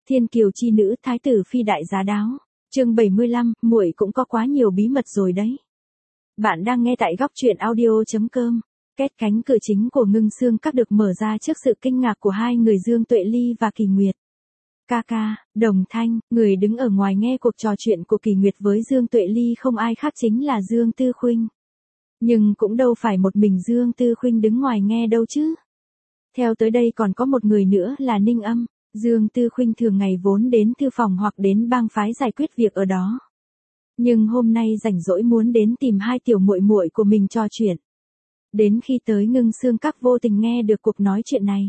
Thiên kiều chi nữ, thái tử phi đại giá đáo. Chương 75, muội cũng có quá nhiều bí mật rồi đấy. Bạn đang nghe tại góc truyện audio.com. Két cánh cửa chính của Ngưng Xương Các được mở ra trước sự kinh ngạc của hai người Dương Tuệ Ly và Kỳ Nguyệt. Ca ca, Đồng Thanh, người đứng ở ngoài nghe cuộc trò chuyện của Kỳ Nguyệt với Dương Tuệ Ly không ai khác chính là Dương Tư Khuynh. Nhưng cũng đâu phải một mình Dương Tư Khuynh đứng ngoài nghe đâu chứ. Theo tới đây còn có một người nữa là Ninh Âm. Dương Tư Khuynh thường ngày vốn đến thư phòng hoặc đến bang phái giải quyết việc ở đó. Nhưng hôm nay rảnh rỗi muốn đến tìm hai tiểu muội muội của mình trò chuyện. Đến khi tới Ngưng Xương Các vô tình nghe được cuộc nói chuyện này.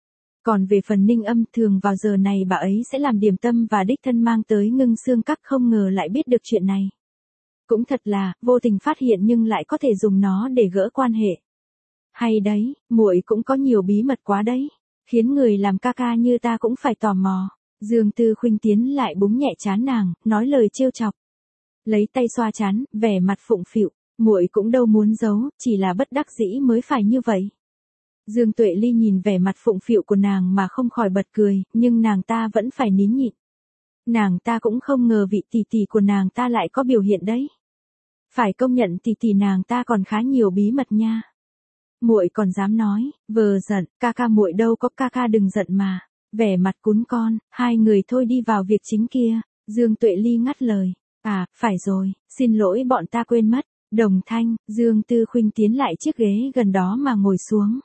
Còn về phần Ninh Âm, thường vào giờ này bà ấy sẽ làm điểm tâm và đích thân mang tới Ngưng Xương Các, không ngờ lại biết được chuyện này. Cũng thật là, vô tình phát hiện nhưng lại có thể dùng nó để gỡ quan hệ. Hay đấy, muội cũng có nhiều bí mật quá đấy, khiến người làm ca ca như ta cũng phải tò mò. Dương Tư Khuynh tiến lại búng nhẹ trán nàng, nói lời trêu chọc. Lấy tay xoa trán, vẻ mặt phụng phịu, muội cũng đâu muốn giấu, chỉ là bất đắc dĩ mới phải như vậy. Dương Tuệ Ly nhìn vẻ mặt phụng phịu của nàng mà không khỏi bật cười, nhưng nàng ta vẫn phải nín nhịn. Nàng ta cũng không ngờ vị tỷ tỷ của nàng ta lại có biểu hiện đấy. Phải công nhận tỷ tỷ nàng ta còn khá nhiều bí mật nha. Muội còn dám nói, vờ giận, ca ca muội đâu có, ca ca đừng giận mà. Vẻ mặt cún con, hai người thôi đi vào việc chính kia. Dương Tuệ Ly ngắt lời. À, phải rồi, xin lỗi bọn ta quên mất. Đồng Thanh, Dương Tư Khuynh tiến lại chiếc ghế gần đó mà ngồi xuống.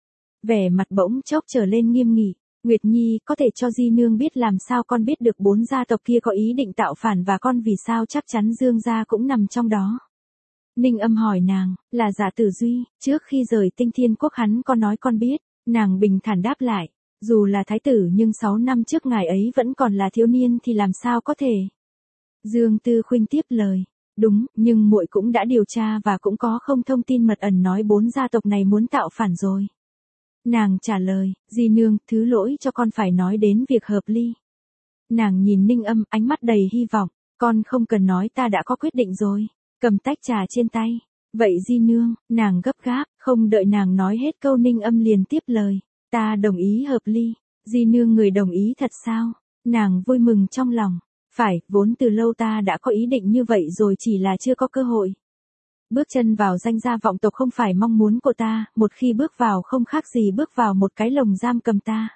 Vẻ mặt bỗng chốc trở lên nghiêm nghị. Nguyệt Nhi, có thể cho Di Nương biết làm sao con biết được 4 gia tộc kia có ý định tạo phản và con vì sao chắc chắn Dương gia cũng nằm trong đó. Ninh Âm hỏi nàng, là Giả Tử Duy, trước khi rời Tinh Thiên Quốc hắn có nói con biết. Nàng bình thản đáp lại, dù là thái tử nhưng 6 năm trước ngài ấy vẫn còn là thiếu niên thì làm sao có thể. Dương Tư Khuynh tiếp lời, đúng, nhưng muội cũng đã điều tra và cũng có không thông tin mật ẩn nói 4 gia tộc này muốn tạo phản rồi. Nàng trả lời, Di Nương, thứ lỗi cho con phải nói đến việc hợp ly. Nàng nhìn Ninh Âm, ánh mắt đầy hy vọng, con không cần nói, ta đã có quyết định rồi. Cầm tách trà trên tay. Vậy Di Nương, nàng gấp gáp, không đợi nàng nói hết câu Ninh Âm liền tiếp lời. Ta đồng ý hợp ly. Di Nương người đồng ý thật sao? Nàng vui mừng trong lòng. Phải, vốn từ lâu ta đã có ý định như vậy rồi, chỉ là chưa có cơ hội. Bước chân vào danh gia vọng tộc không phải mong muốn của ta, một khi bước vào không khác gì bước vào một cái lồng giam cầm ta.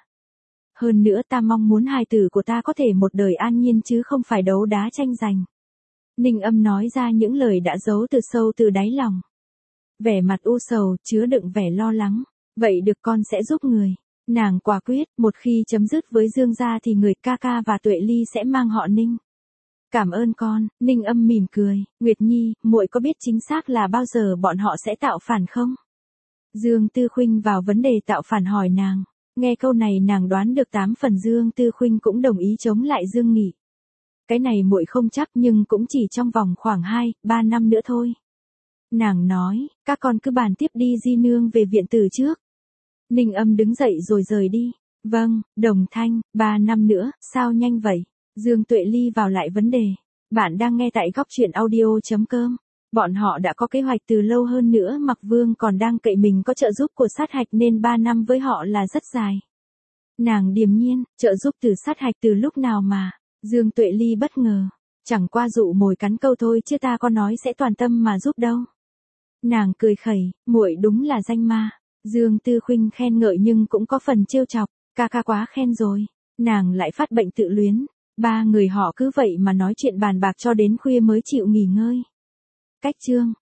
Hơn nữa ta mong muốn hài tử của ta có thể một đời an nhiên chứ không phải đấu đá tranh giành. Ninh Âm nói ra những lời đã giấu từ sâu từ đáy lòng. Vẻ mặt u sầu, chứa đựng vẻ lo lắng. Vậy được, con sẽ giúp người. Nàng quả quyết, một khi chấm dứt với Dương gia thì người ca ca và Tuệ Ly sẽ mang họ Ninh. Cảm ơn con. Ninh Âm mỉm cười. Nguyệt Nhi, muội có biết chính xác là bao giờ bọn họ sẽ tạo phản không? Dương Tư Khuynh vào vấn đề tạo phản hỏi nàng. Nghe câu này nàng đoán được 8 phần Dương Tư Khuynh cũng đồng ý chống lại Dương Nghị. Cái này muội không chắc nhưng cũng chỉ trong vòng khoảng 2-3 năm nữa thôi. Nàng nói, các con cứ bàn tiếp đi, Di Nương về viện tử trước. Ninh Âm đứng dậy rồi rời đi. Vâng, Đồng Thanh, 3 năm nữa, sao nhanh vậy? Dương Tuệ Ly vào lại vấn đề. Bạn đang nghe tại góc truyện audio.com. Bọn họ đã có kế hoạch từ lâu, hơn nữa Mặc Vương còn đang cậy mình có trợ giúp của sát hạch nên 3 năm với họ là rất dài. Nàng điềm nhiên, trợ giúp từ sát hạch từ lúc nào mà? Dương Tuệ Ly bất ngờ. Chẳng qua dụ mồi cắn câu thôi chứ ta có nói sẽ toàn tâm mà giúp đâu. Nàng cười khẩy, muội đúng là danh ma. Dương Tư Khuynh khen ngợi nhưng cũng có phần trêu chọc, ca ca quá khen rồi. Nàng lại phát bệnh tự luyến. 3 người họ cứ vậy mà nói chuyện bàn bạc cho đến khuya mới chịu nghỉ ngơi. Cách chương